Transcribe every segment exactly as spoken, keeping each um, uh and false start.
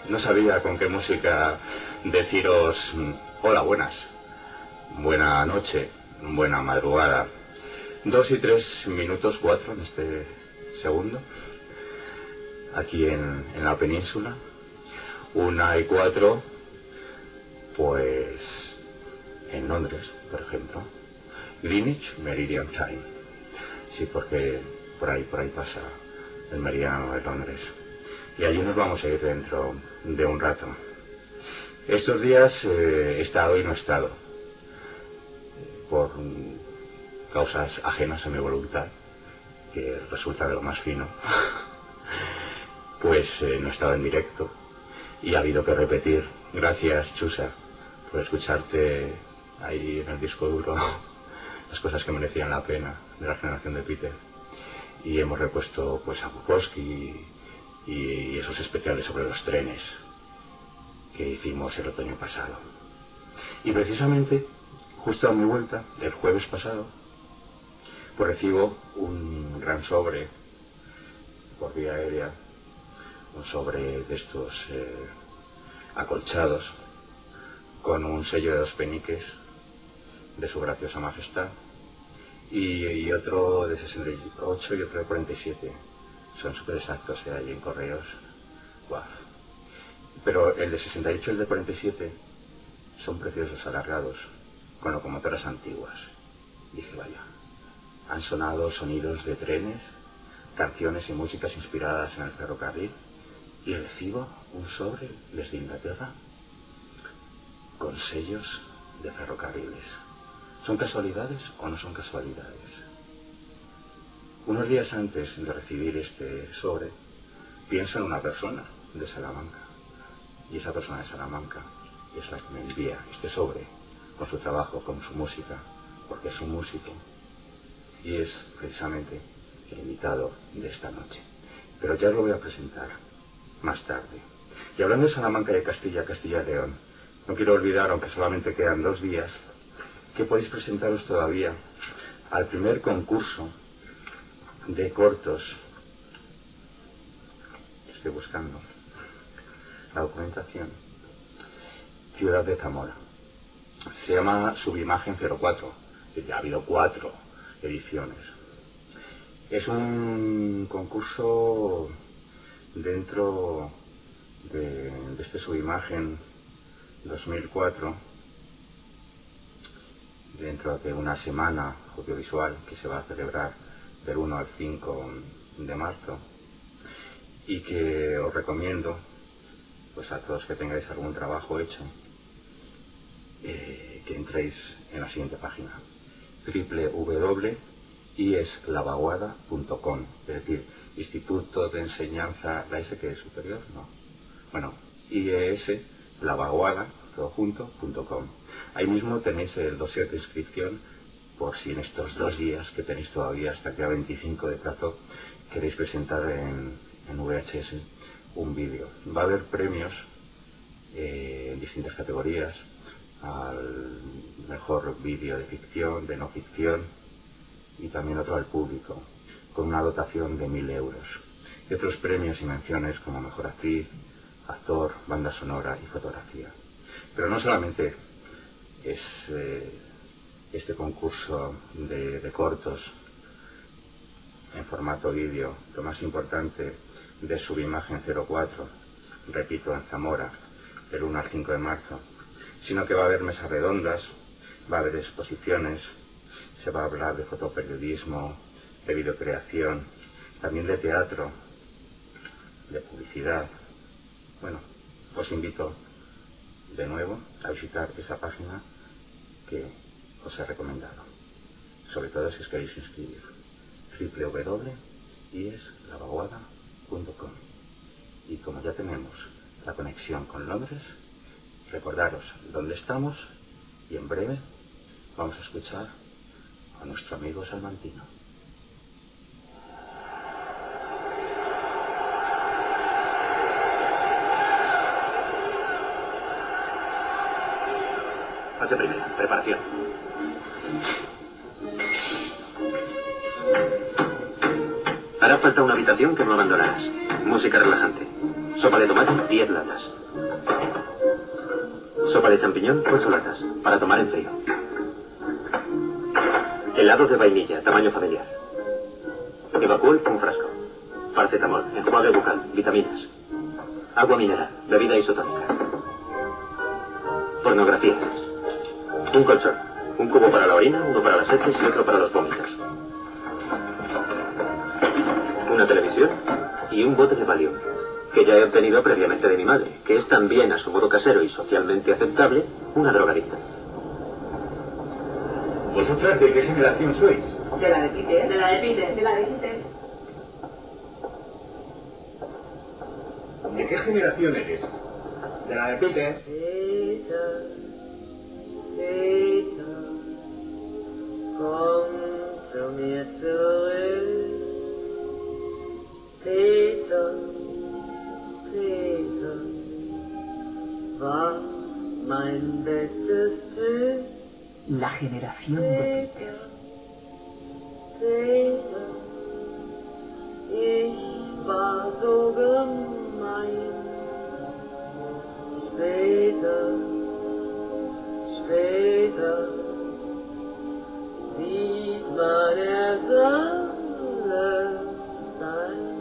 no sabía con qué música deciros hola, buenas, buena noche, buena madrugada. Dos y tres minutos cuatro en este segundo, aquí en, en la península. Una y cuatro, pues en Londres, por ejemplo. Greenwich Meridian Time. Sí, porque por ahí, por ahí pasa el meridiano de Londres. Y allí nos vamos a ir dentro de un rato. Estos días eh, he estado y no he estado. Por causas ajenas a mi voluntad, que resulta de lo más fino. Pues eh, no he estado en directo. Y ha habido que repetir. Gracias, Chusa, por escucharte ahí en el disco duro las cosas que merecían la pena de la generación de Peter. Y hemos repuesto pues a Bukowski y, y esos especiales sobre los trenes que hicimos el otoño pasado. Y precisamente, justo a mi vuelta, el jueves pasado, pues recibo un gran sobre por vía aérea, un sobre de estos eh, acolchados, con un sello de dos peniques de su graciosa majestad, y, y otro de sesenta y ocho y otro de cuarenta y siete. Son súper exactos, ¿eh? Ahí en correos. Guau. Pero el de sesenta y ocho y el de cuarenta y siete son preciosos, alargados, con locomotoras antiguas. Dije, vaya, han sonado sonidos de trenes, canciones y músicas inspiradas en el ferrocarril, y recibo un sobre desde Inglaterra con sellos de ferrocarriles. ¿Son casualidades o no son casualidades? Unos días antes de recibir este sobre, pienso en una persona de Salamanca, y esa persona de Salamanca es la que me envía este sobre con su trabajo, con su música, porque es un músico y es precisamente el invitado de esta noche. Pero ya os lo voy a presentar más tarde. Y hablando de Salamanca y de Castilla, Castilla y León, no quiero olvidar, aunque solamente quedan dos días, que podéis presentaros todavía al primer concurso de cortos. Estoy buscando la documentación. Ciudad de Zamora. Se llama Subimagen cero cuatro. Ya ha habido cuatro ediciones. Es un concurso dentro de, de este Subimagen dos mil cuatro, dentro de una semana audiovisual que se va a celebrar del uno al cinco de marzo, y que os recomiendo pues a todos que tengáis algún trabajo hecho, eh, que entréis en la siguiente página: doble u doble u doble u punto i e s lavaguada punto com, es decir, Instituto de Enseñanza, ¿la S que es superior? No. Bueno, I E S lavaguada, todo junto, punto com. Ahí mismo tenéis el dossier de inscripción, por si en estos dos días que tenéis todavía hasta el día veinticinco de plazo queréis presentar en, en V H S un vídeo. Va a haber premios eh, en distintas categorías: al mejor vídeo de ficción, de no ficción, y también otro al público, con una dotación de mil euros. Y otros premios y menciones como mejor actriz, actor, banda sonora y fotografía. Pero no solamente es eh, este concurso de, de cortos en formato vídeo lo más importante de Subimagen cero cuatro, repito, en Zamora, del uno al cinco de marzo, sino que va a haber mesas redondas, va a haber exposiciones, se va a hablar de fotoperiodismo, de videocreación, también de teatro, de publicidad. Bueno, os invito de nuevo a visitar esa página que os he recomendado, sobre todo si os queréis inscribir: doble u doble u doble u punto i e s lavaguada punto com. Y como ya tenemos la conexión con Londres, recordaros dónde estamos, y en breve vamos a escuchar a nuestro amigo Salmantino. Fase primera, preparación. Hará falta una habitación que no abandonarás. Música relajante. Sopa de tomate, diez latas. Sopa de champiñón, ocho latas, para tomar en frío. Helado de vainilla, tamaño familiar. Evacuol, un frasco. Paracetamol, enjuague bucal, vitaminas. Agua mineral, bebida isotónica. Pornografía. Un colchón, un cubo para la orina, uno para las heces y otro para los vómitos. Una televisión y un bote de Valium, que ya he obtenido previamente de mi madre, que es también, a su modo casero y socialmente aceptable, una drogadicta. ¿Vosotras de qué generación sois? De la de Peter. De la de Peter. De la de Peter. ¿De qué generación eres? De la de Peter. Peter, Peter, komm zu mir zurück. Peter, Peter, war mein bestes Glück. La generación de Peter. Peter, ich war so gemein. Später, später sieht man erst alles ein.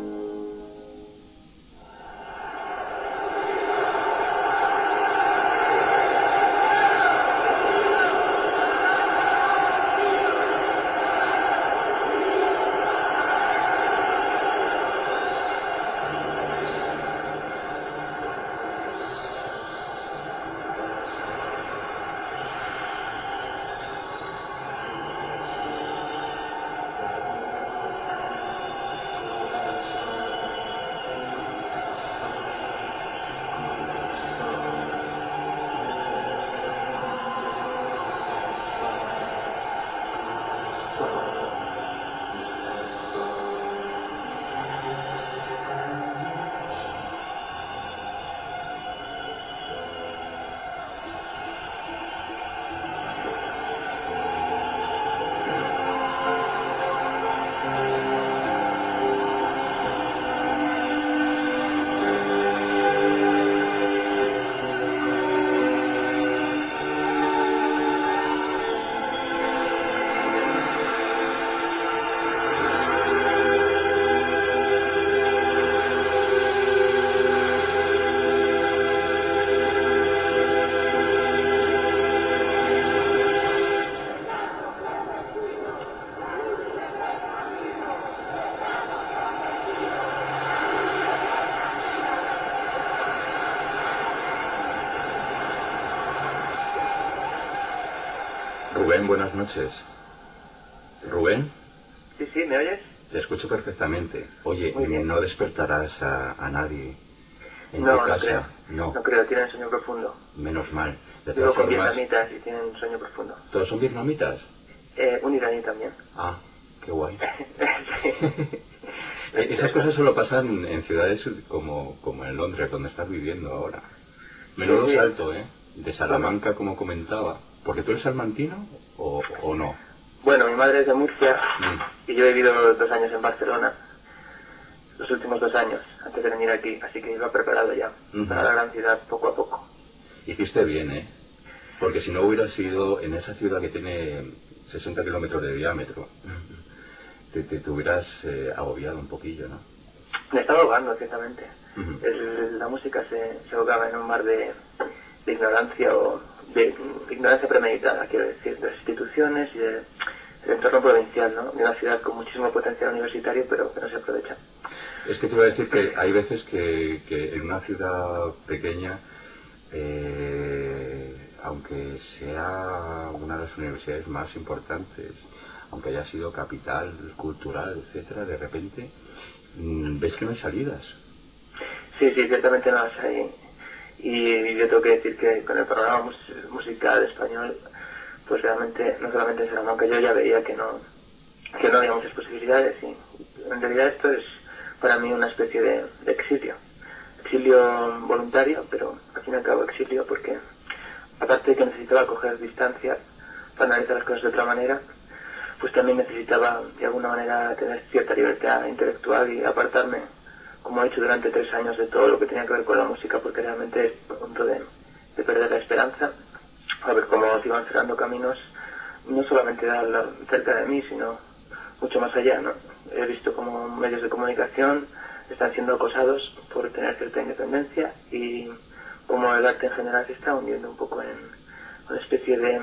Rubén, buenas noches. ¿Rubén? Sí, sí, ¿me oyes? Te escucho perfectamente. Oye, Muy bien. no despertarás a, a nadie en No, tu no casa. creo. No. No creo, tienen sueño profundo. Menos mal. De Vivo todas con formas, vietnamitas y tienen sueño profundo. ¿todos son vietnamitas? Eh, un iraní también. Ah, qué guay. Sí. Eh, Esas cosas solo pasan en ciudades como, como en Londres, donde estás viviendo ahora. Menudo Sí, sí. salto, ¿eh? De Salamanca, como comentaba. ¿Porque tú eres salmantino o, o no? Bueno, mi madre es de Murcia Mm. y yo he vivido dos años en Barcelona. Los últimos dos años, antes de venir aquí. Así que iba preparado ya Ujú. para la gran ciudad, poco a poco. Hiciste bien, ¿eh? Porque si no hubieras sido en esa ciudad que tiene sesenta kilómetros de diámetro, te, te, te hubieras eh, agobiado un poquillo, ¿no? Me estaba ahogando, ciertamente. Ujú. El- la música se, se ahogaba en un mar de, de ignorancia o de, de ignorancia premeditada, quiero decir, de las instituciones y de, del entorno provincial, ¿no? De una ciudad con muchísimo potencial universitario, pero que no se aprovecha. Es que te iba a decir que hay veces que, que en una ciudad pequeña, eh, aunque sea una de las universidades más importantes, aunque haya sido capital cultural, etcétera, de repente mmm, ves que no hay salidas. Sí, sí, ciertamente no las hay. Y yo tengo que decir que con el programa mus- musical español, pues realmente, no solamente en Salamanca, yo ya veía que no, que no había muchas posibilidades. Y en realidad esto es para mí una especie de, de exilio. Exilio voluntario, pero al fin y al cabo exilio porque, aparte de que necesitaba coger distancia para analizar las cosas de otra manera, pues también necesitaba de alguna manera tener cierta libertad intelectual y apartarme como he hecho durante tres años, de todo lo que tenía que ver con la música, porque realmente es a punto de, de perder la esperanza, a ver cómo se iban cerrando caminos, no solamente de hablar cerca de mí, sino mucho más allá, ¿no? He visto como medios de comunicación están siendo acosados por tener cierta independencia, y como el arte en general se está hundiendo un poco en una especie de,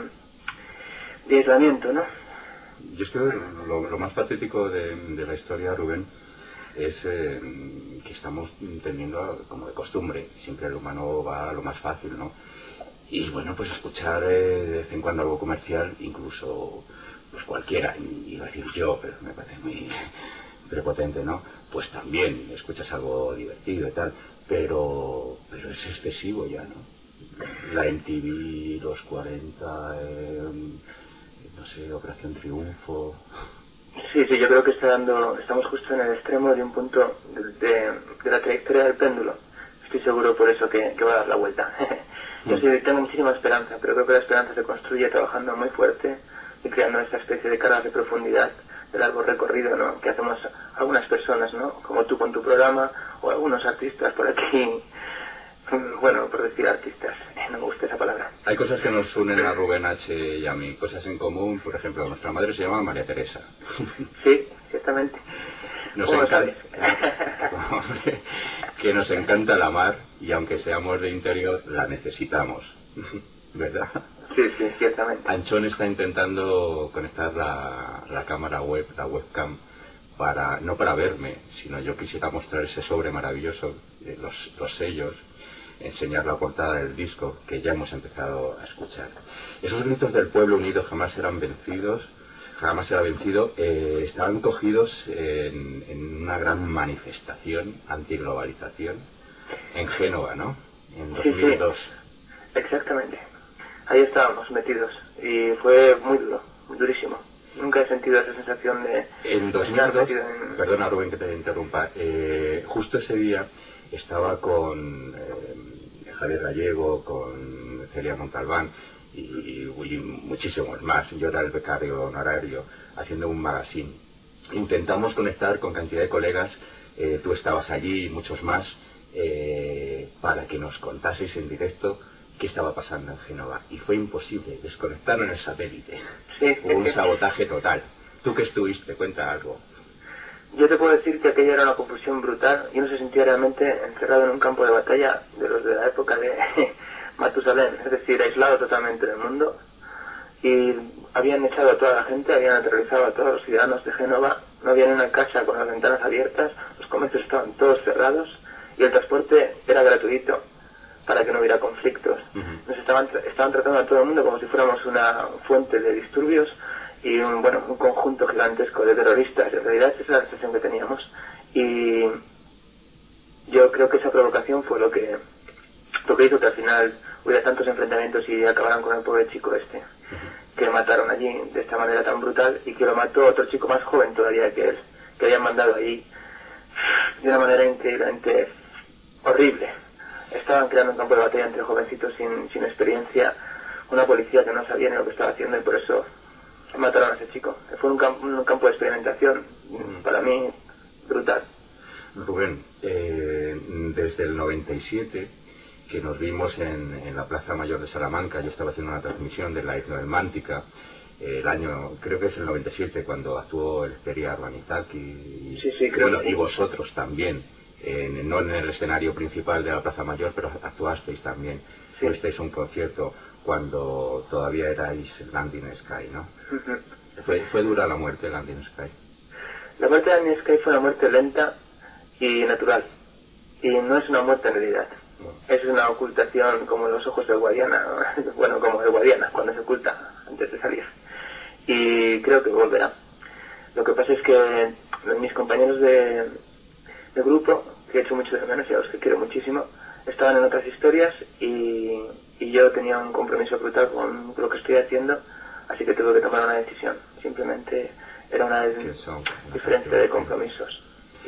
de aislamiento, ¿no? Yo es que lo, lo más patético de, de la historia, Rubén, es eh, que estamos tendiendo, a, como de costumbre, siempre el humano va a lo más fácil, ¿no? Y bueno, pues escuchar eh, de vez en cuando algo comercial, incluso pues cualquiera, y iba a decir yo, pero me parece muy prepotente, ¿no? Pues también escuchas algo divertido y tal, pero pero es excesivo ya, ¿no? La M T V, los cuarenta, eh, no sé, Operación Triunfo. Sí, sí, yo creo que está dando, estamos justo en el extremo de un punto de, de, de la trayectoria del péndulo. Estoy seguro por eso que, que va a dar la vuelta. Yo sí tengo muchísima esperanza, pero creo que la esperanza se construye trabajando muy fuerte y creando esta especie de cargas de profundidad, de largo recorrido, ¿no? Que hacemos algunas personas, ¿no? Como tú con tu programa, o algunos artistas por aquí. Bueno, por decir artistas, no me gusta esa palabra. Hay cosas que nos unen a Rubén H. y a mí, cosas en común. Por ejemplo, nuestra madre se llama María Teresa. Sí, ciertamente. Nos ¿Cómo lo encanta, sabes? que nos encanta la mar, y aunque seamos de interior, la necesitamos, ¿verdad? Sí, sí, ciertamente. Anchón está intentando conectar la, la cámara web, la webcam, para no para verme, sino yo quisiera mostrar ese sobre maravilloso, eh, los, los sellos, enseñar la portada del disco que ya hemos empezado a escuchar. Esos gritos del pueblo unido jamás serán vencidos, jamás será vencido, eh, estaban cogidos en, en una gran manifestación antiglobalización en Génova, ¿no? En dos mil dos. Sí, sí, exactamente. Ahí estábamos metidos y fue muy duro, durísimo. Nunca he sentido esa sensación de en dos mil dos, en... Perdona Rubén que te interrumpa, eh, justo ese día estaba con eh, Javier Gallego, con Celia Montalbán y, y muchísimos más. Yo era el becario honorario haciendo un magazine. Intentamos conectar con cantidad de colegas, eh, tú estabas allí y muchos más, eh, para que nos contaseis en directo qué estaba pasando en Génova, y fue imposible, desconectaron el satélite. Sí. Hubo un sabotaje total. ¿Tú que estuviste? Cuenta algo. Yo te puedo decir que aquello era una confusión brutal y uno se sentía realmente encerrado en un campo de batalla de los de la época de Matusalén, es decir, aislado totalmente del mundo, y habían echado a toda la gente, habían aterrorizado a todos los ciudadanos de Génova, no había ni una casa con las ventanas abiertas, los comercios estaban todos cerrados y el transporte era gratuito para que no hubiera conflictos. Uh-huh. Nos estaban, estaban tratando a todo el mundo como si fuéramos una fuente de disturbios y un, bueno, un conjunto gigantesco de terroristas. En realidad esa es la sensación que teníamos, y yo creo que esa provocación fue lo que lo que hizo que al final hubiera tantos enfrentamientos y acabaran con el pobre chico este, uh-huh, que mataron allí de esta manera tan brutal, y que lo mató otro chico más joven todavía que él, que habían mandado allí de una manera increíblemente horrible. Estaban creando un campo de batalla entre jovencitos sin, sin experiencia, una policía que no sabía ni lo que estaba haciendo, y por eso mataron a ese chico. Fue un, camp- un campo de experimentación, mm, para mí, brutal. Rubén, eh, desde el noventa y siete, que nos vimos en, en la Plaza Mayor de Salamanca, yo estaba haciendo una transmisión de la Hipnodelmántica, eh, el año, creo que es el noventa y siete, cuando actuó el Celia Arbanitaki, y, sí, sí, creo bueno, que sí. Y vosotros también, en, no en el escenario principal de la Plaza Mayor, pero actuasteis también, sí. Fuisteis a un concierto cuando todavía erais Landing Sky, ¿no? Uh-huh. ¿Fue, ¿Fue dura la muerte de Landing Sky? La muerte de Landing Sky fue una muerte lenta y natural, y no es una muerte en realidad. Es una ocultación como los ojos del Guadiana, bueno, como el Guadiana cuando se oculta antes de salir, y creo que volverá. Lo que pasa es que mis compañeros de, de grupo, que he hecho mucho de menos y a los que quiero muchísimo, estaban en otras historias, y, y yo tenía un compromiso brutal con lo que estoy haciendo, así que tuve que tomar una decisión. Simplemente era una diferencia de compromisos.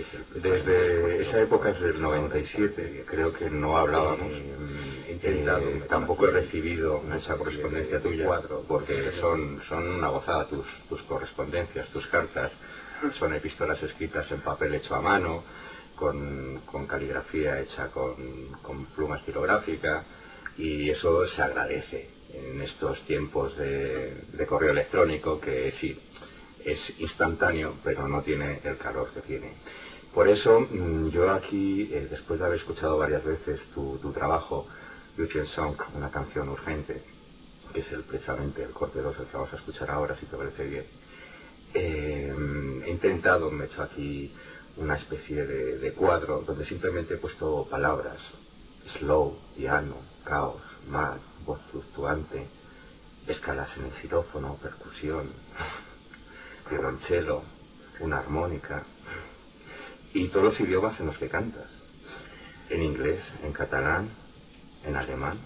Desde esa época, desde el noventa y siete, creo que no hablábamos. Eh, tampoco he recibido mucha correspondencia tuya, porque son, son una gozada tus, tus correspondencias, tus cartas. Son epístolas escritas en papel hecho a mano, con, con caligrafía hecha con, con pluma estilográfica, y eso se agradece en estos tiempos de, de correo electrónico, que sí, es instantáneo, pero no tiene el calor que tiene. Por eso yo aquí, eh, después de haber escuchado varias veces tu, tu trabajo, Urgent Song, una canción urgente, que es el, precisamente el corte dos, el que vamos a escuchar ahora, si te parece bien, eh, he intentado, me he hecho aquí una especie de, de cuadro donde simplemente he puesto palabras: slow, piano, caos, mad, voz fluctuante, escalas en el xilófono, percusión, violonchelo, una armónica, y todos los idiomas en los que cantas: en inglés, en catalán, en alemán.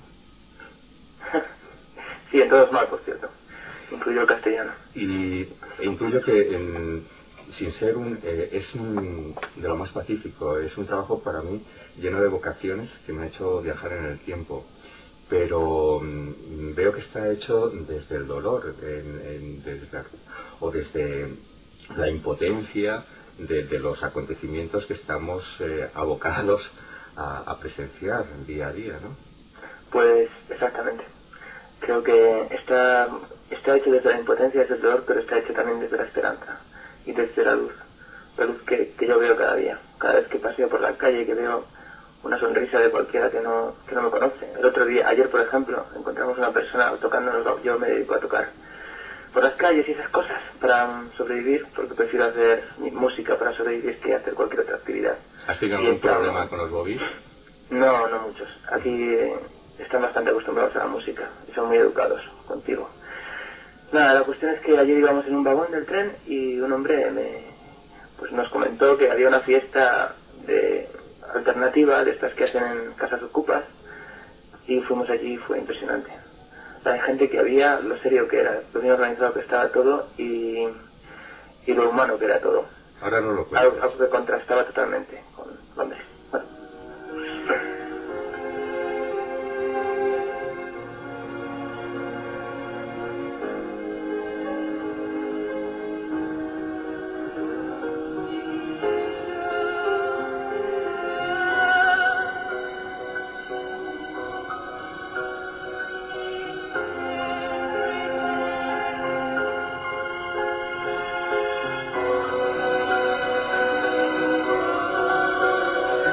Sí, en todos mal, por cierto, incluido el castellano. Y e intuyo que en, sin ser un eh, es un, de lo más pacífico, es un trabajo para mí lleno de vocaciones que me ha hecho viajar en el tiempo, pero mm, veo que está hecho desde el dolor, en, en, desde la, o desde la impotencia de, de los acontecimientos que estamos eh, abocados a, a presenciar día a día, ¿no? Pues exactamente. Creo que está, está hecho desde la impotencia, desde el dolor, pero está hecho también desde la esperanza y desde la luz. La luz que, que yo veo cada día. Cada vez que paseo por la calle y que veo una sonrisa de cualquiera que no, que no me conoce. El otro día, ayer por ejemplo, encontramos una persona tocándonos, yo me dedico a tocar por las calles y esas cosas para um, sobrevivir, porque prefiero hacer música para sobrevivir que hacer cualquier otra actividad. ¿Has tenido Y algún esta, problema con los bobbies? No, no muchos. Aquí eh, están bastante acostumbrados a la música y son muy educados contigo. Nada, la cuestión es que ayer íbamos en un vagón del tren y un hombre me, pues nos comentó que había una fiesta de alternativa, de estas que hacen en casas ocupas, y fuimos allí y fue impresionante. La gente que había, lo serio que era, lo bien organizado que estaba todo y, y lo humano que era todo. Ahora no lo cuentes. Algo, algo que contrastaba totalmente con Londres. Bueno. Thank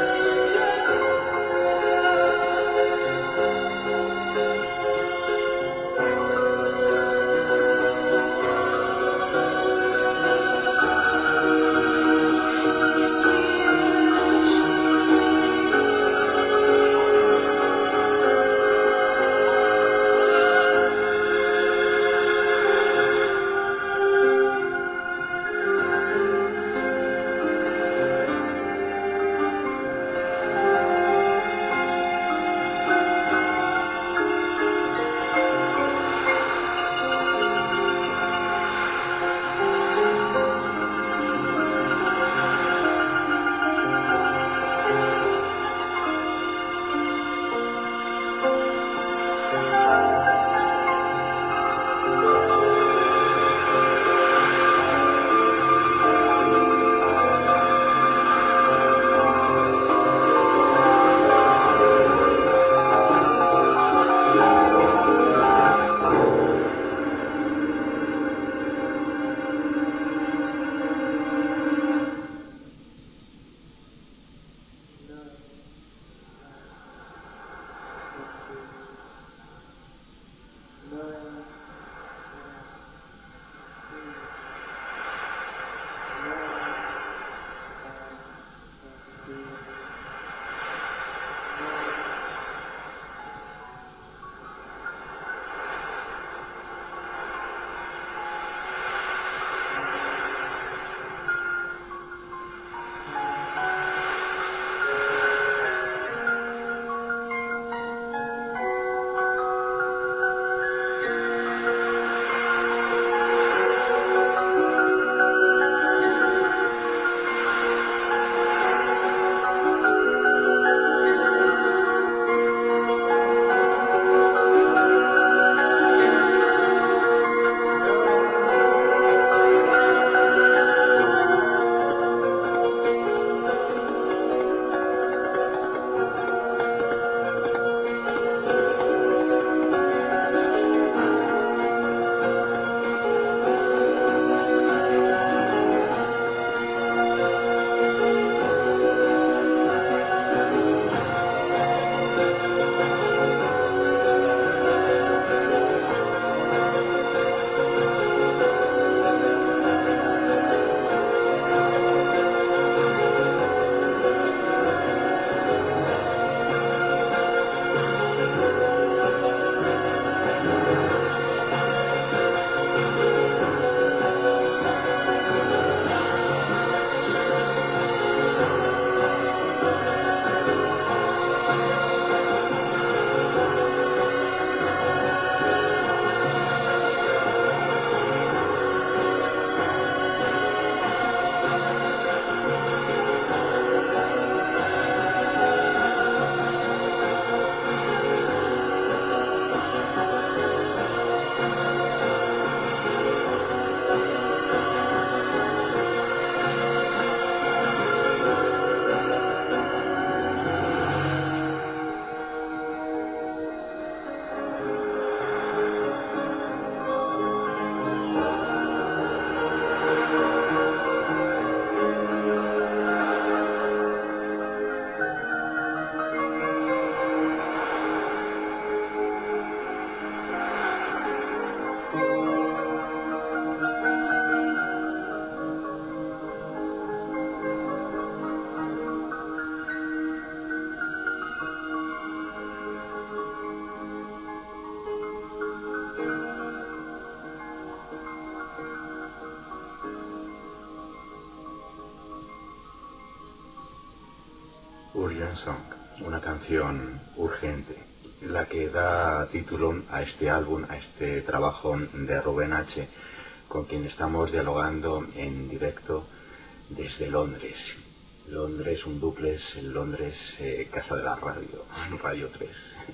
Urgent Song, una canción urgente, la que da título a este álbum, a este trabajo de Rubén H., con quien estamos dialogando en directo desde Londres. Londres, un dúplex en Londres, eh, Casa de la Radio, Radio tres.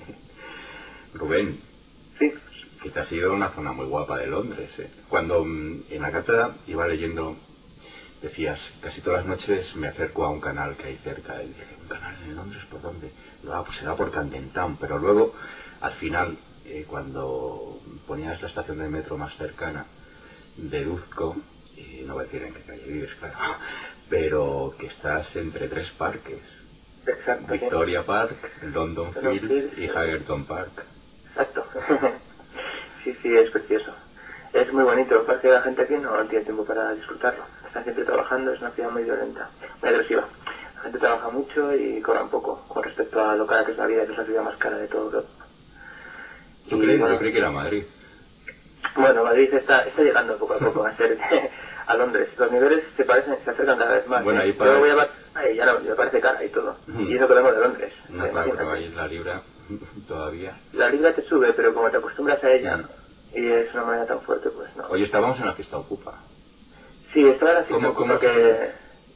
Rubén, Sí. que te has ido a una zona muy guapa de Londres. ¿eh? Cuando mm, en la carta iba leyendo, decías, casi todas las noches me acerco a un canal que hay cerca. Y dije, ¿un canal en Londres? ¿Por dónde? Y, ah, pues será por Camden Town. Pero luego, al final, eh, cuando ponías la estación de metro más cercana, deduzco, y no voy a decir en qué calle vives, claro, pero que estás entre tres parques. Exacto. Victoria sí. Park, London London Fields Fields, y sí. Hagerton Park. Exacto. Sí, sí, es precioso. Es muy bonito, parece que la gente aquí no tiene tiempo para disfrutarlo. Están siempre trabajando, es una ciudad muy violenta, muy agresiva. La gente trabaja mucho y cobra un poco con respecto a lo cara que es la vida, que es la ciudad más cara de todo Europa. ¿Tú Y, crees? bueno, Yo creí que era Madrid. Bueno, Madrid está, está llegando poco a poco a ser a Londres. Los niveles se parecen, se acercan cada vez más. Bueno, ¿eh? ahí para- Yo voy a Barcelona y ya no, me parece cara y todo. Ujú. Y eso que vengo de Londres. No, eh, claro, pero imagínate. ahí la libra todavía. La libra te sube, pero como te acostumbras a ella Mm. y es una moneda tan fuerte, pues no. Hoy estábamos en la fiesta Ocupa. Sí, estaba en la fiesta ¿Cómo, Ocupa cómo que, fue? Eh,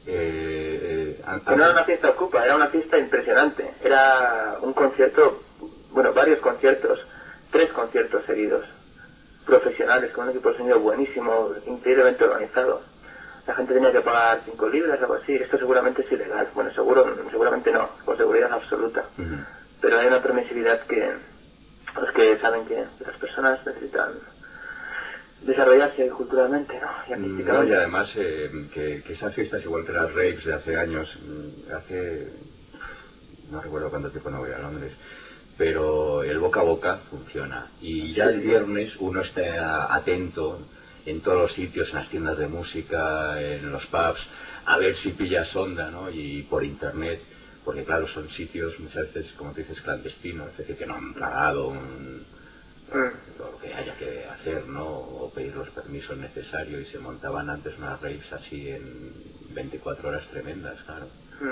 eh, an- que no era antes- una fiesta Ocupa, era una fiesta impresionante. Era un concierto, bueno, varios conciertos, tres conciertos seguidos, profesionales, con un equipo de sonido buenísimo, increíblemente organizado. La gente tenía que pagar cinco libras, algo así. Esto seguramente es ilegal. Bueno, seguro, seguramente no, con seguridad absoluta. Ujú. Pero hay una permisividad que los que saben que las personas necesitan desarrollarse culturalmente, ¿no? Y No, artísticamente. y además eh, que, que esas fiestas, igual que las raves de hace años, mm, hace, no recuerdo cuánto tiempo no voy a Londres, pero el boca a boca funciona. Y ya Sí, el sí. viernes uno está atento en todos los sitios, en las tiendas de música, en los pubs, a ver si pillas onda, ¿no? Y por internet, porque claro, son sitios muchas veces, como tú dices, clandestinos, es decir, que no han pagado un... Mm. lo que haya que hacer, ¿no? O pedir los permisos necesarios, y se montaban antes unas raves así en veinticuatro horas tremendas, claro.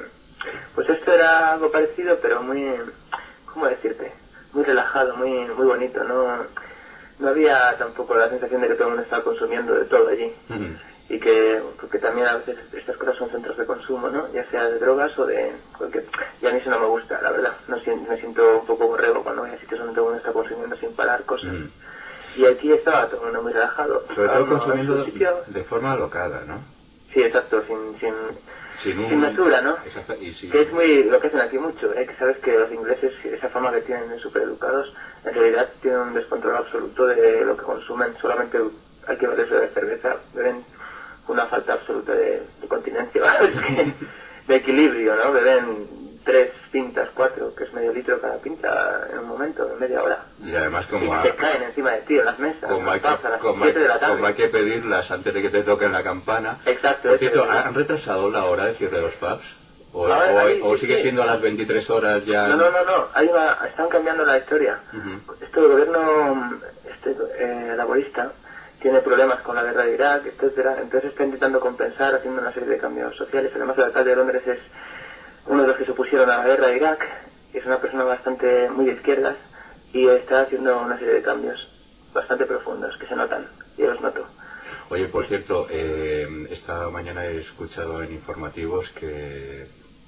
Mm. Pues esto era algo parecido, pero muy, ¿cómo decirte? Muy relajado, muy muy bonito, no no había tampoco la sensación de que todo el mundo estaba consumiendo de todo allí. Ujú. Y que, porque también a veces estas cosas son centros de consumo, ¿no? Ya sea de drogas o de cualquier... Y a mí eso no me gusta, la verdad. No sien- me siento un poco borrego cuando voy a sitios donde todo el mundo está consumiendo sin parar cosas. Ujú. Y aquí estaba todo el mundo muy relajado. Sobre Cada todo uno en consumiendo su sitio. de forma alocada, ¿no? Sí, exacto, sin, sin, Sin un... sin mesura, ¿no? Exacto, y sin... Que es muy lo que hacen aquí mucho, ¿eh? Que sabes que los ingleses, esa fama que tienen de supereducados, en realidad tienen un descontrol absoluto de lo que consumen. Solamente hay que verles beber cerveza, beben una falta absoluta de, de continencia, ¿vale? Es que, de equilibrio, ¿no? Beben tres pintas, cuatro, que es medio litro cada pinta en un momento, en media hora. Y además Y como, que ha- se caen encima de ti en las mesas, como, en hay los que, pubs, a las como, hay, siete de la tarde. como hay que pedirlas antes de que te toquen la campana. Exacto, Por eso cierto, es, eso es. ¿han retrasado la hora de cierre de los pubs? ¿O, Ahora, o- ahí, o sí, sigue sí. siendo a las veintitrés horas ya? No, no, no, no. Hay una, están cambiando la historia. Ujú. Esto del gobierno este, eh, laborista tiene problemas con la guerra de Irak, etcétera. Entonces está intentando compensar haciendo una serie de cambios sociales. Además, el alcalde de Londres es uno de los que se opusieron a la guerra de Irak. Es una persona bastante muy de izquierdas y está haciendo una serie de cambios bastante profundos que se notan. Yo los noto. Oye, por cierto, eh, esta mañana he escuchado en informativos que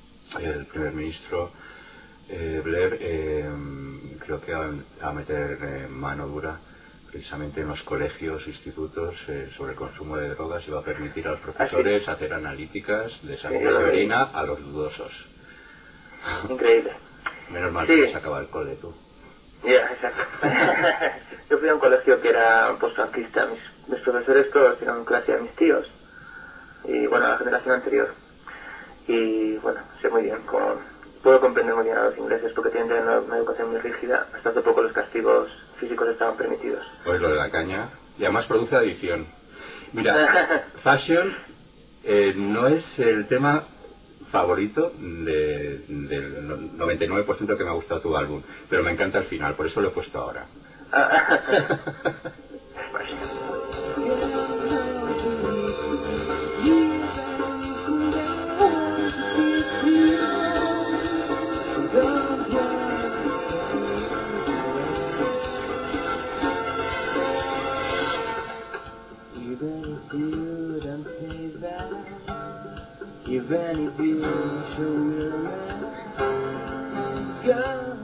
el primer ministro eh, Blair eh, creo que va a meter eh, mano dura precisamente en los colegios, institutos eh, sobre el consumo de drogas, y va a permitir a los profesores ¿Ah, hacer analíticas de sí? sangre Sí, yo lo y leí. orina a los dudosos. Increíble. Menos mal Sí. que no se acaba el cole, tú. Ya, exacto. Yo fui a un colegio que era post-franquista. Mis, mis profesores todos dieron clase a mis tíos. Y bueno, a la generación anterior. Y bueno, sé muy bien cómo... Puedo comprender muy bien a los ingleses porque tienen una, una educación muy rígida. Hasta hace poco los castigos físicos estaban permitidos. Pues lo de la caña. Y además produce adicción. Mira, Fashion eh, no es el tema favorito de, del no- noventa y nueve por ciento que me ha gustado tu álbum, pero me encanta el final, por eso lo he puesto ahora. any view, show me the man gone.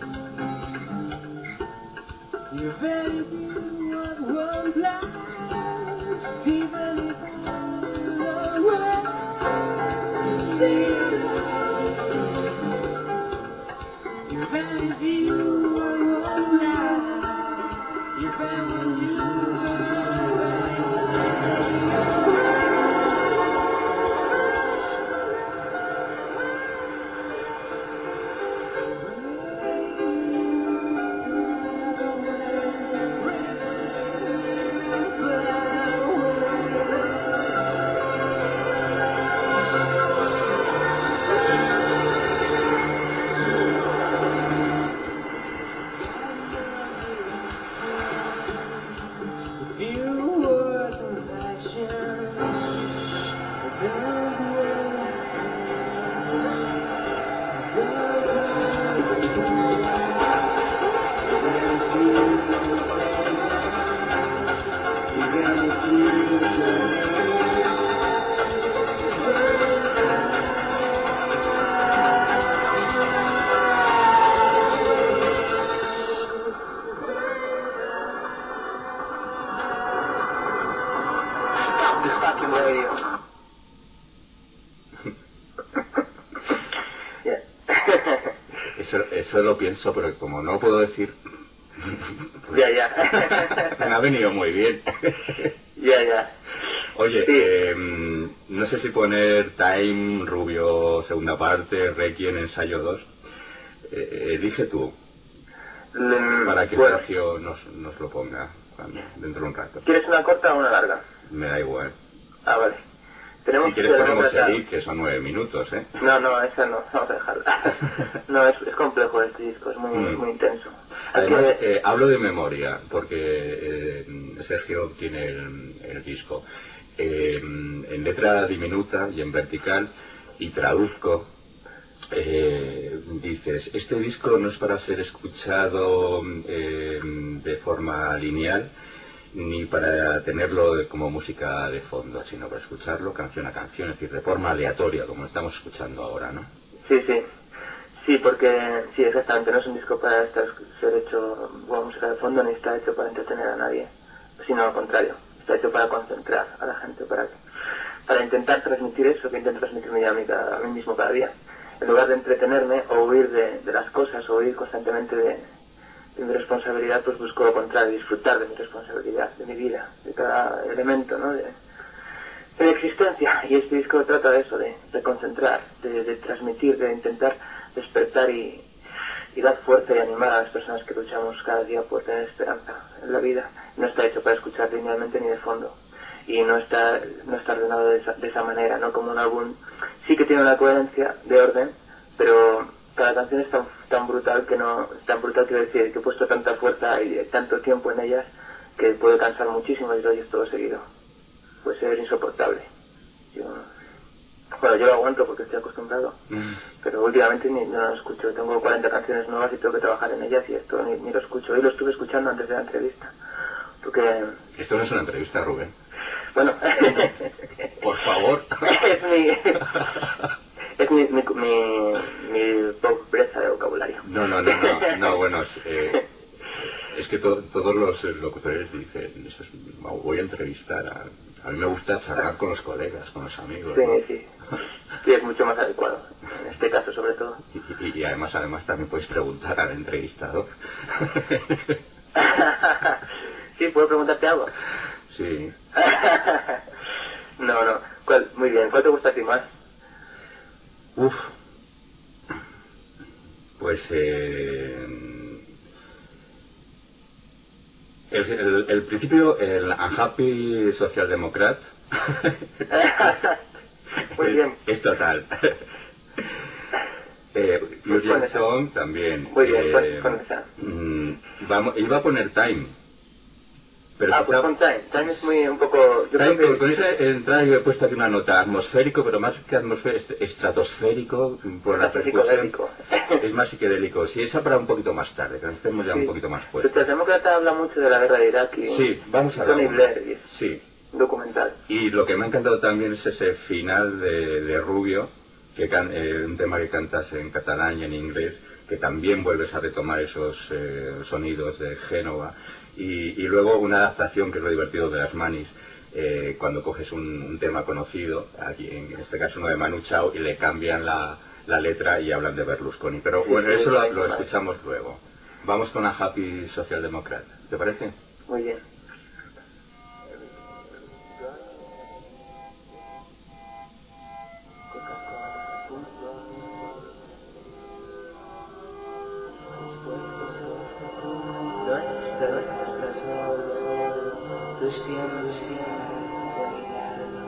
If any view what one lies, even if the world sees if any view what one lies, if any view. Eso, eso lo pienso, pero como no puedo decir... Pues, ya, ya. Me ha venido muy bien. Ya, ya. Oye, sí. eh, no sé si poner Time, Rubio, segunda parte, Requiem, ensayo dos. Eh, elige tú. Mm, para que bueno. Sergio nos, nos lo ponga cuando, dentro de un rato. ¿Quieres una corta o una larga? Me da igual. Ah, vale. Tenemos si quieres ponemos tratar... Edith, que son nueve minutos, ¿eh? No, no, esa no, vamos a dejarla. No, es, es complejo este disco, es muy, mm. muy intenso. Además, que... eh, hablo de memoria, porque eh, Sergio tiene el, el disco eh, en letra diminuta y en vertical, y traduzco. Eh, dices, este disco no es para ser escuchado eh, de forma lineal, ni para tenerlo como música de fondo, sino para escucharlo canción a canción, es decir, de forma aleatoria, como estamos escuchando ahora, ¿no? Sí, sí. Sí, porque, sí, exactamente, no es un disco para estar, ser hecho como música de fondo, ni está hecho para entretener a nadie, sino al contrario, está hecho para concentrar a la gente, para, para intentar transmitir eso que intento transmitirme a mí, cada, a mí mismo cada día. En lugar de entretenerme o huir de, de las cosas o huir constantemente de, de mi responsabilidad, pues busco lo contrario, disfrutar de mi responsabilidad, de mi vida, de cada elemento, ¿no? De, de mi existencia. Y este disco trata de eso, de, de concentrar, de, de transmitir, de intentar despertar y, y dar fuerza y animar a las personas que luchamos cada día por tener esperanza en la vida. No está hecho para escuchar linealmente ni de fondo. Y no está no está ordenado de esa, de esa manera, no como un álbum. Sí que tiene una coherencia de orden, pero cada canción es tan, tan brutal que no tan brutal quiero decir que he puesto tanta fuerza y tanto tiempo en ellas que puede cansar muchísimo si lo oyes todo seguido. Puede ser insoportable. Yo, bueno, yo lo aguanto porque estoy acostumbrado, mm. pero últimamente ni, no lo escucho. Tengo cuarenta canciones nuevas y tengo que trabajar en ellas y esto ni, ni lo escucho. Hoy lo estuve escuchando antes de la entrevista. Porque... Esto no es una entrevista, Rubén. Bueno. Por favor. Es mi... Es mi, mi, mi, mi pobreza de vocabulario. No, no, no, no, no bueno, eh, es que to, todos los locutores dicen, eso es, voy a entrevistar, a, a mí me gusta charlar con los colegas, con los amigos. Sí, ¿no? sí, sí, es mucho más adecuado, en este caso sobre todo. Y, y, y además, además también puedes preguntar al entrevistado. Sí, ¿puedo preguntarte algo? Sí. No, no, ¿cuál? Muy bien, ¿cuál te gusta a ti más? Uf, pues eh, el, el, el principio, el Unhappy Social Democrat. Muy bien. Es, es total. eh, Pues Your Song también. Muy bien, eh, pues con esa. Mm, vamos, iba a poner Time. Pero ah, pues quizá, con Time. Time es muy un poco... Yo Time, creo que... Con esa entrada yo he puesto aquí una nota, atmosférico, pero más que atmosférico, estratosférico, por la percusión. Es más psicodélico. Sí, esa para un poquito más tarde, que estemos ya sí. un poquito más puestos. El Socialdemócrata habla mucho de la guerra de Irak y... Sí, vamos y a Tony la Blair. Y... Sí. documental. Y lo que me ha encantado también es ese final de, de Rubio, que can, eh, un tema que cantas en catalán y en inglés, que también vuelves a retomar esos eh, sonidos de Génova, y, y luego una adaptación, que es lo divertido de las Manis, eh, cuando coges un, un tema conocido, aquí en este caso uno de Manu Chao, y le cambian la, la letra y hablan de Berlusconi. Pero Sí, bueno, sí, eso sí, lo, sí, lo sí. escuchamos luego. Vamos con a Happy Social Democrat, ¿te parece? Muy bien. No estás solo, tú siempre has de mi lado.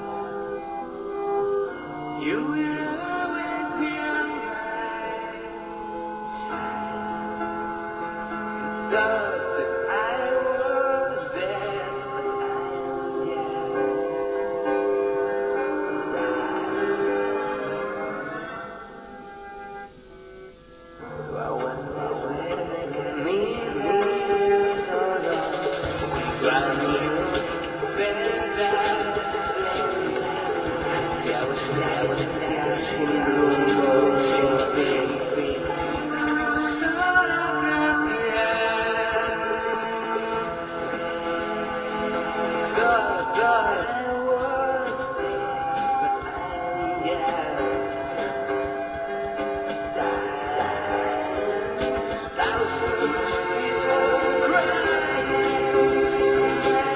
You will always be on my side. You thought that I was there, but I am yet. Well, when this way to make me feel solo, cuando yo verdad ya vos ya vos ya sin rumbo, sin fin. Solo cambiar. Thought, thought I was there, but I'm just thousands of people crying.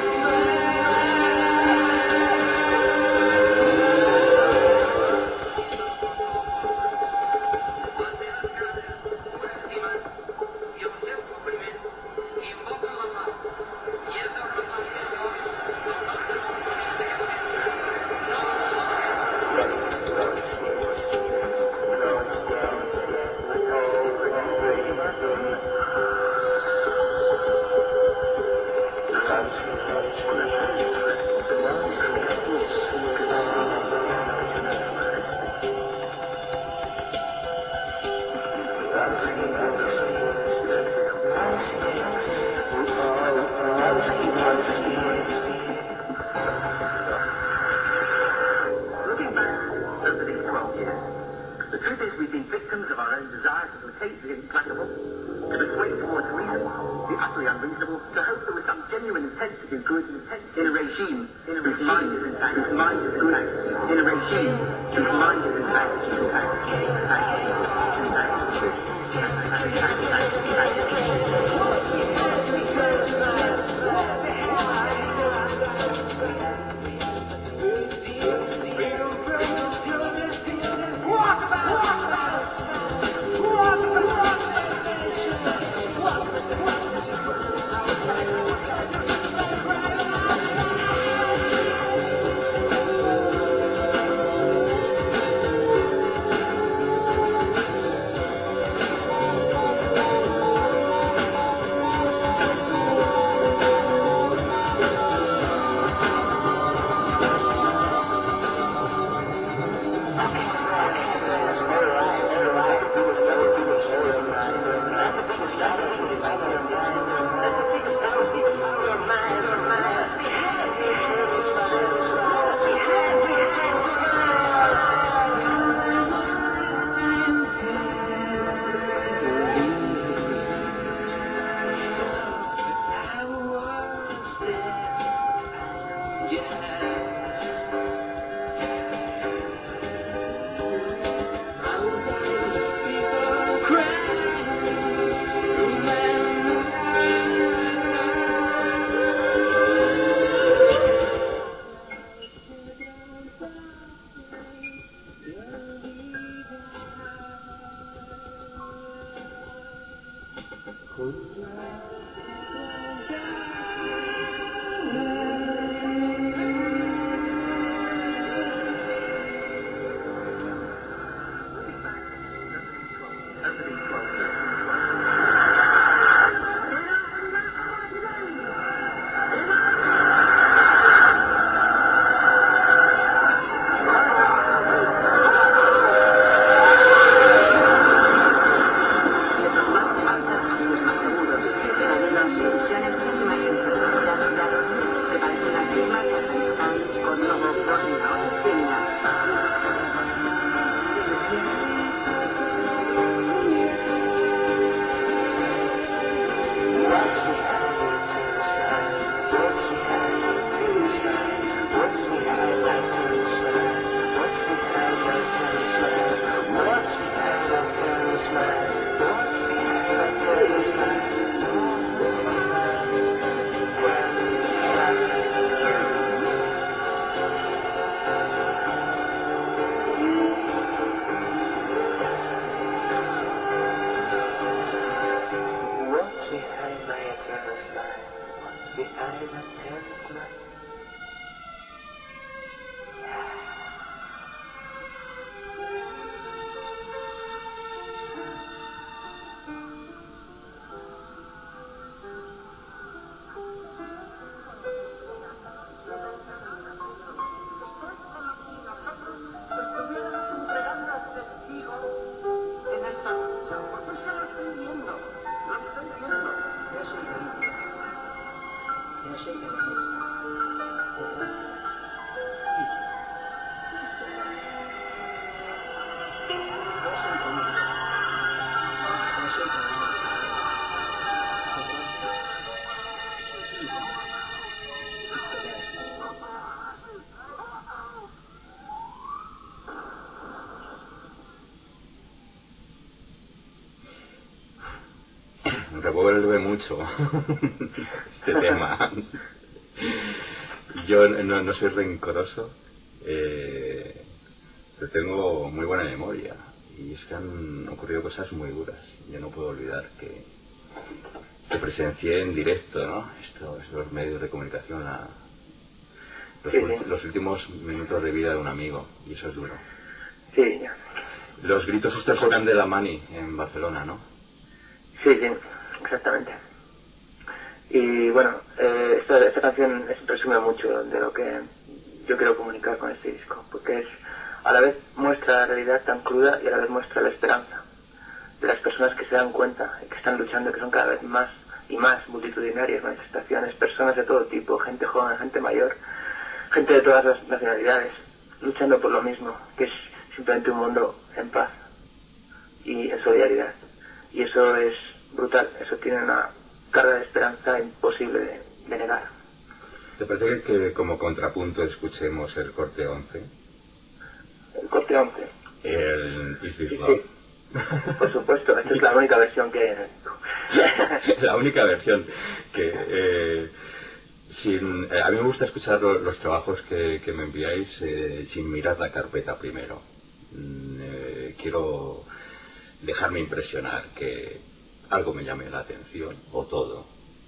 Looking back over these twelve years, the truth is we've been victims of our own desire to hate the implacable, to persuade towards reason the utterly unreasonable, to hope there was some genuine intent to do good in a regime whose mind is in fact whose mind is in fact in a regime whose mind is in fact in fact in fact in fact in fact behind a Tesla. Revuelve mucho este tema. Yo no, no soy rencoroso, eh, pero tengo muy buena memoria y es que han ocurrido cosas muy duras. Yo no puedo olvidar que, que presencié en directo, ¿no? Estos, estos medios de comunicación, la, los, Sí, ulti- sí. los últimos minutos de vida de un amigo, y eso es duro. Sí, ya. Los gritos estos eran de la Mani en Barcelona, ¿no? Sí, sí, exactamente. Y bueno, eh, esta, esta canción es, resume mucho de lo que yo quiero comunicar con este disco, porque es a la vez muestra la realidad tan cruda y a la vez muestra la esperanza de las personas que se dan cuenta y que están luchando, que son cada vez más y más multitudinarias manifestaciones, personas de todo tipo, gente joven, gente mayor, gente de todas las nacionalidades, luchando por lo mismo, que es simplemente un mundo en paz y en solidaridad. Y eso es brutal, eso tiene una carga de esperanza imposible de, de negar. ¿Te parece que, que como contrapunto escuchemos el corte once? El corte once. El Is This Sí, Love? sí. Por supuesto, esta es la única versión que hay en el disco. La única versión que... Eh, sin, eh, a mí me gusta escuchar lo, los trabajos que, que me enviáis eh, sin mirar la carpeta primero. Mm, eh, quiero dejarme impresionar, que algo me llame la atención, o todo.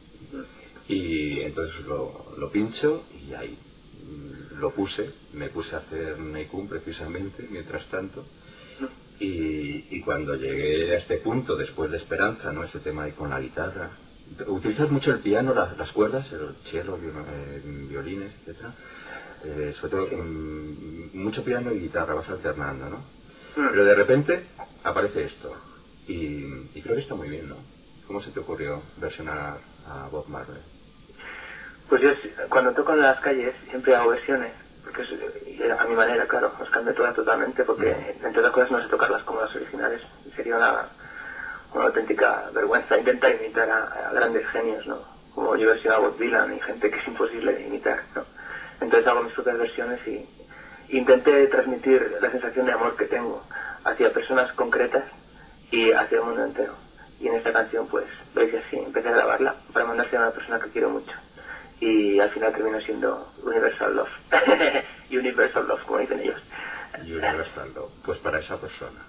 Y entonces lo, lo pincho y ahí mm, lo puse, me puse a hacer Neikum precisamente, mientras tanto. Y, y cuando llegué a este punto, después de Esperanza, ¿no? Ese tema ahí con la guitarra. Utilizas mucho el piano, las, las cuerdas, el cello, viol- eh, violines, etcétera. Eh, sobre todo, Sí. mm, mucho piano y guitarra, vas alternando, ¿no? Mm. Pero de repente aparece esto. Y, y creo que está muy bien, ¿no? ¿Cómo se te ocurrió versionar a Bob Marley? Pues yo sí, cuando toco en las calles siempre hago versiones, porque es, eh, a mi manera, claro, las cambio todas totalmente, porque Mm. entre otras cosas no sé tocarlas como las originales, sería una, una auténtica vergüenza intentar imitar a, a grandes genios, ¿no? Como yo versiono a Bob Dylan y gente que es imposible de imitar, ¿no? Entonces hago mis propias versiones y intenté transmitir la sensación de amor que tengo hacia personas concretas y hacia el mundo entero. Y en esta canción, pues, lo hice así, empecé a grabarla para mandársela a una persona que quiero mucho. Y al final terminó siendo Universal Love. Universal Love, como dicen ellos. Universal Love. Pues para esa persona.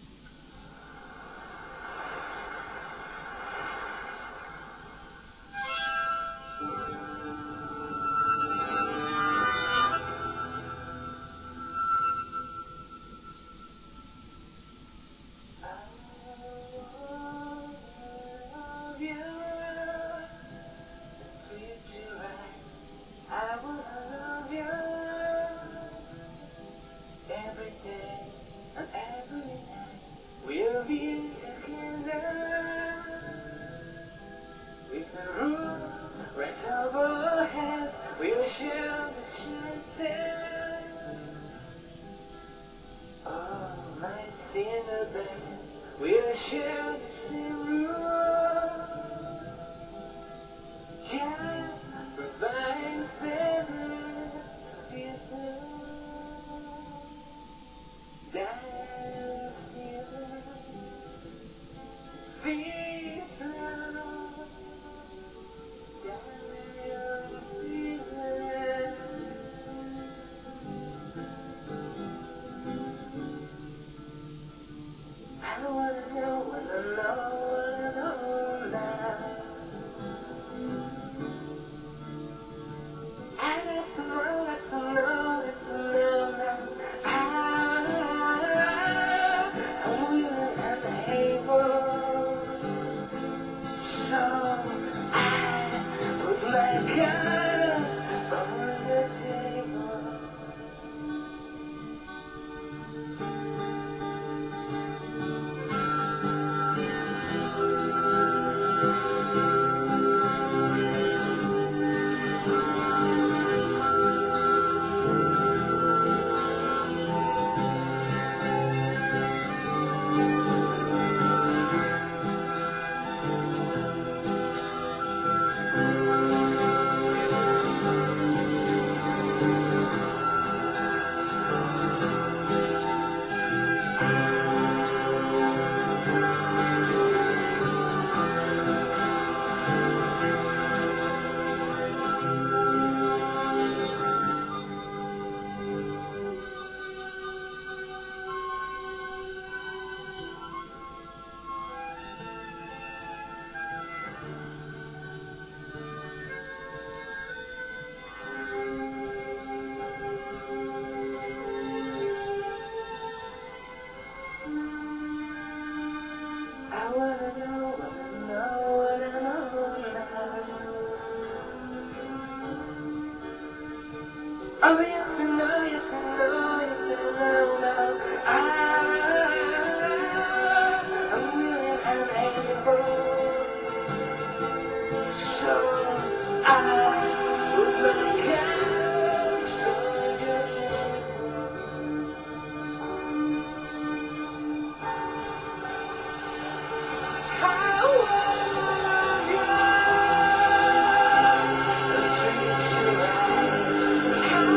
I wanna love you every day and every Oh yes, I know, yes, I know, yes, I know now. I, I'm willing and able. So I put my hands on your How love you treat you right. How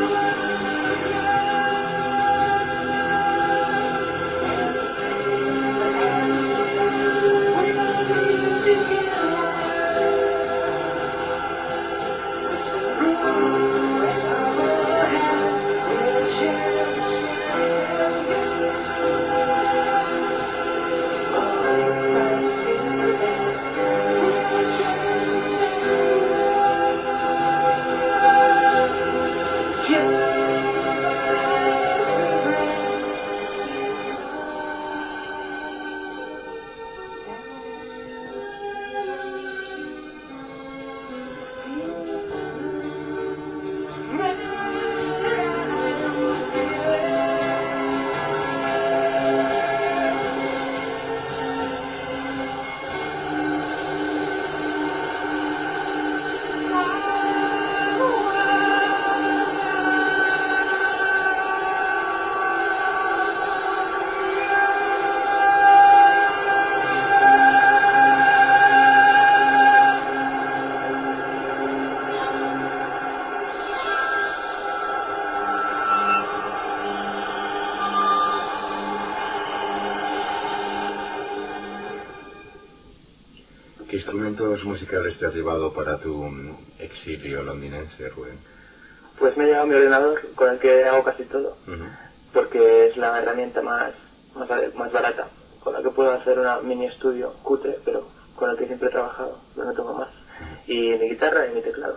¿Qué instrumentos musicales te has llevado para tu exilio londinense, Rubén? Pues me he llevado mi ordenador, con el que hago casi todo, uh-huh. porque es la herramienta más, más más barata, con la que puedo hacer una mini estudio cutre, pero con el que siempre he trabajado, no tengo más. Uh-huh. Y mi guitarra y mi teclado.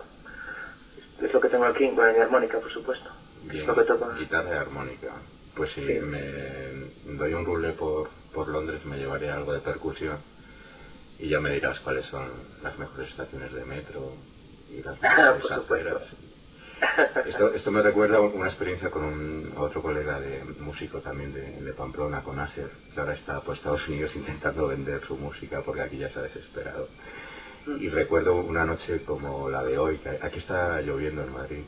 Es lo que tengo aquí, bueno, y mi armónica, por supuesto. Bien, es lo que toco. Guitarra y armónica. Pues si sí. me doy un rule por, por Londres, me llevaré algo de percusión. Y ya me dirás cuáles son las mejores estaciones de metro y las mejores aceras. Esto, esto me recuerda una experiencia con un otro colega de músico también de, de Pamplona, con Aser, que ahora está por Estados Unidos intentando vender su música porque aquí ya se ha desesperado. Y recuerdo una noche como la de hoy, que aquí está lloviendo en Madrid,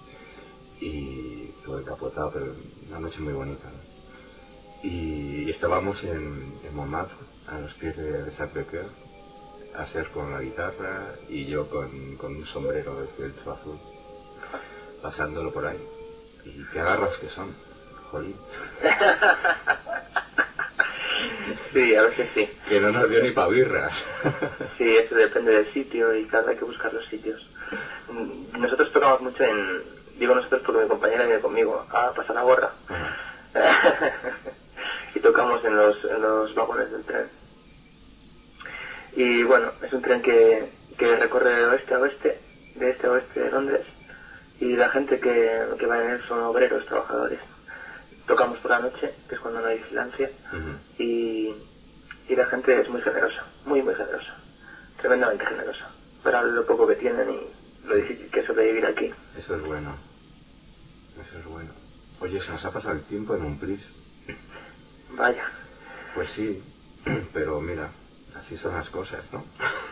y todo encapotado, pero una noche muy bonita, ¿no? Y estábamos en, en Montmartre, a los pies de, de Sacré-Cœur, Aser con la guitarra y yo con, con un sombrero de fieltro azul, pasándolo por ahí. Y qué agarras que son, jolín. Sí, a veces sí. Que no nos dio ni pa' birras. Sí, eso depende del sitio y claro, hay que buscar los sitios. Nosotros tocamos mucho en... Digo nosotros porque mi compañera viene conmigo a pasar la gorra. Y tocamos en los, en los vagones del tren. Y bueno, es un tren que, que recorre de oeste a oeste, de este a oeste de Londres, y la gente que, que va en él son obreros, trabajadores. Tocamos por la noche, que es cuando no hay vigilancia, uh-huh. y, y la gente es muy generosa, muy muy generosa, tremendamente generosa, para lo poco que tienen y, lo difícil que es sobrevivir aquí. Eso es bueno. Eso es bueno. Oye, se nos ha pasado el tiempo en un plis. Vaya. Pues sí, pero mira, así son las cosas, ¿no?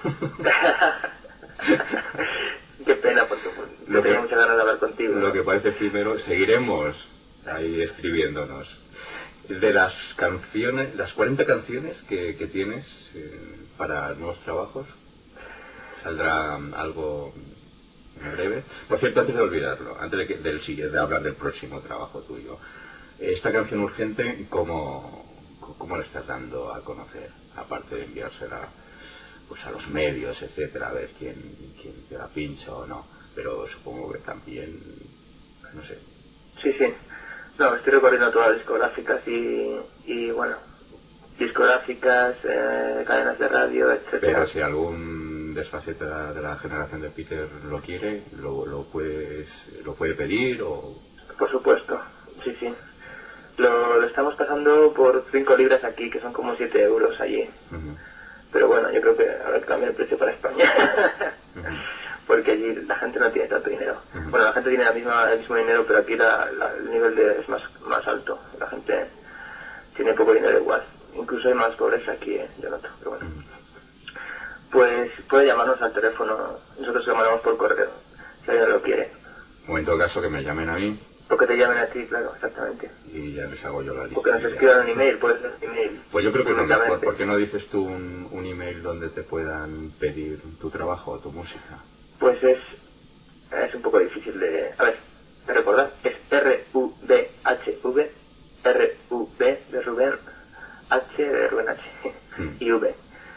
Qué pena, porque pues, yo Lo tenía que- muchas ganas de hablar contigo. Lo ¿no? que parece primero, seguiremos ahí escribiéndonos. De las canciones, las cuarenta canciones que, que tienes eh, para nuevos trabajos, saldrá algo en breve. Por cierto, antes de olvidarlo, antes de, que, del siguiente, de hablar del próximo trabajo tuyo, esta canción urgente, ¿cómo, cómo la estás dando a conocer? Aparte de enviársela pues a los medios, etcétera, a ver quién, quién te la pincha o no. Pero supongo que también, no sé. Sí, sí. No, estoy recorriendo todas las discográficas y, y bueno, discográficas, eh, cadenas de radio, etcétera. Pero si algún desfacete de la, de la generación de Peter lo quiere, lo, lo puedes, lo puede pedir o... Por supuesto, sí, sí. Lo, lo estamos pasando por cinco libras aquí, que son como siete euros allí. Uh-huh. Pero bueno, yo creo que habrá que cambiar el precio para España. Uh-huh. Porque allí la gente no tiene tanto dinero. Uh-huh. Bueno, la gente tiene la misma, el mismo dinero, pero aquí la, la- el nivel de, es más, más alto. La gente tiene poco dinero igual. Incluso hay más pobreza aquí, eh, yo noto. Pero bueno. Uh-huh. Pues puede llamarnos al teléfono. Nosotros lo mandamos por correo, si alguien lo quiere. O en todo caso que me llamen a mí O que te llamen a ti, claro, exactamente. y ya les hago yo la lista. O que nos escriban un email, puede ser un email. Pues yo creo que es lo mejor. públicamente. ¿Por qué no dices tú un, un email donde te puedan pedir tu trabajo o tu música? Pues es, es un poco difícil de... A ver, de recordar. Es R U B H V, R U B de Rubén, H de Rubén H, Hmm. y V.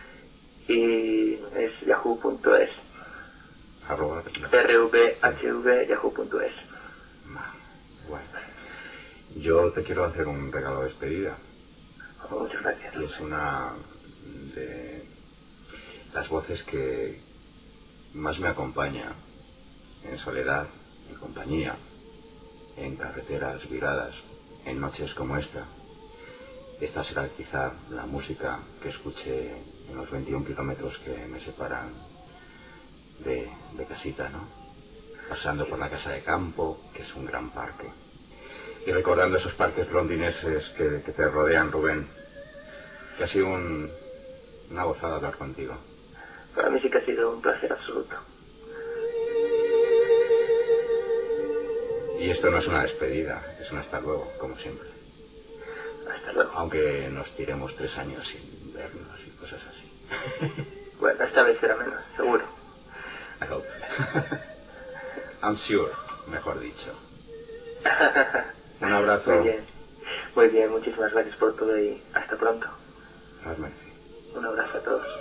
Y es yahoo punto es. Arroba... R U B H V, yahoo punto es. Ah, bueno. Yo te quiero hacer un regalo de despedida. Oh, muchas gracias. Y es una de las voces que más me acompaña en soledad, en compañía, en carreteras viradas, en noches como esta. Esta será quizá la música que escuché en los veintiún kilómetros que me separan de, de casita, ¿no? Pasando por la casa de campo, que es un gran parque. Y recordando esos parques londinenses que, que te rodean, Rubén, que ha sido un, una gozada hablar contigo. Para mí sí que ha sido un placer absoluto. Y esto no es una despedida, es un hasta luego, como siempre. Hasta luego. Aunque nos tiremos tres años sin vernos y cosas así. Bueno, esta vez será menos, seguro. I hope. I'm sure, mejor dicho. Un abrazo. Muy bien. Muy bien, muchísimas gracias por todo y hasta pronto. Have mercy. Un abrazo a todos.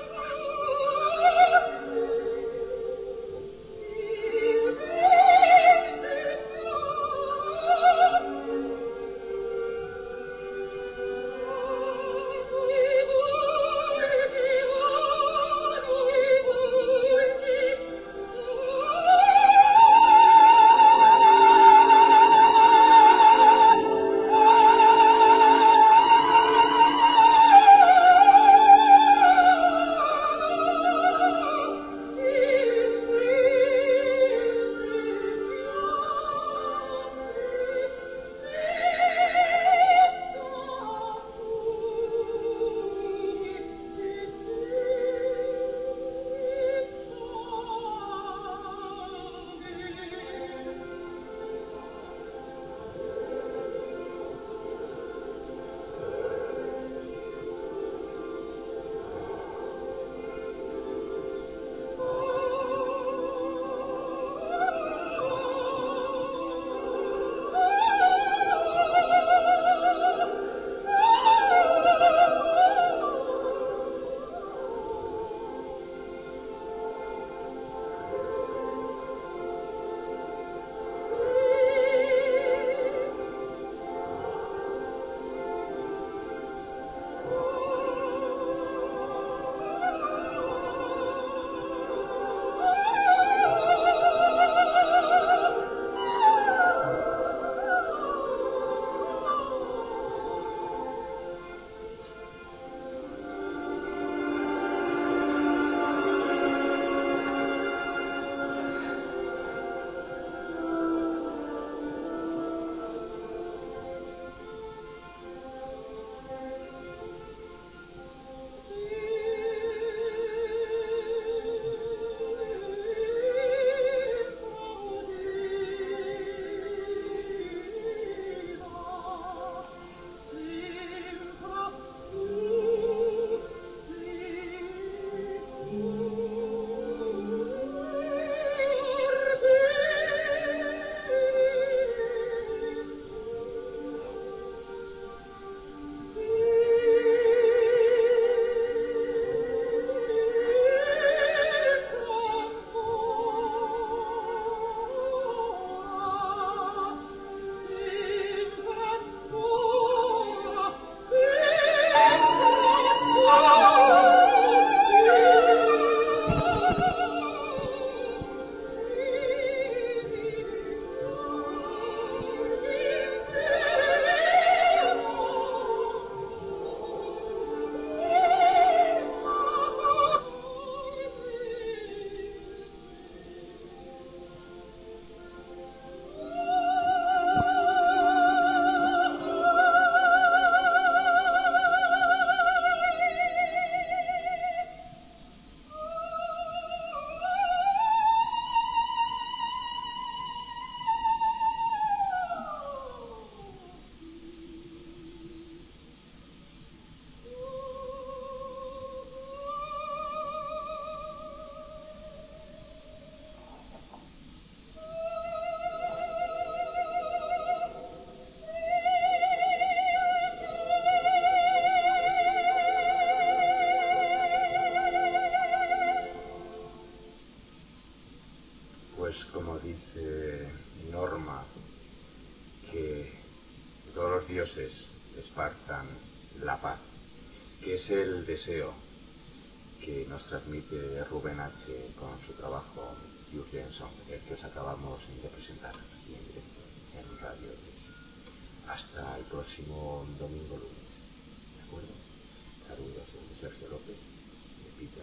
Pues como dice Norma, que todos los dioses espartan la paz, que es el deseo que nos transmite Rubén H. con su trabajo European Song, el que os acabamos de presentar aquí en directo en Radio. Hasta el próximo domingo lunes, ¿de acuerdo? Saludos de Sergio López, de Peter.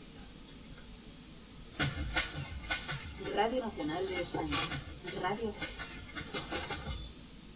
Radio Nacional de España, Radio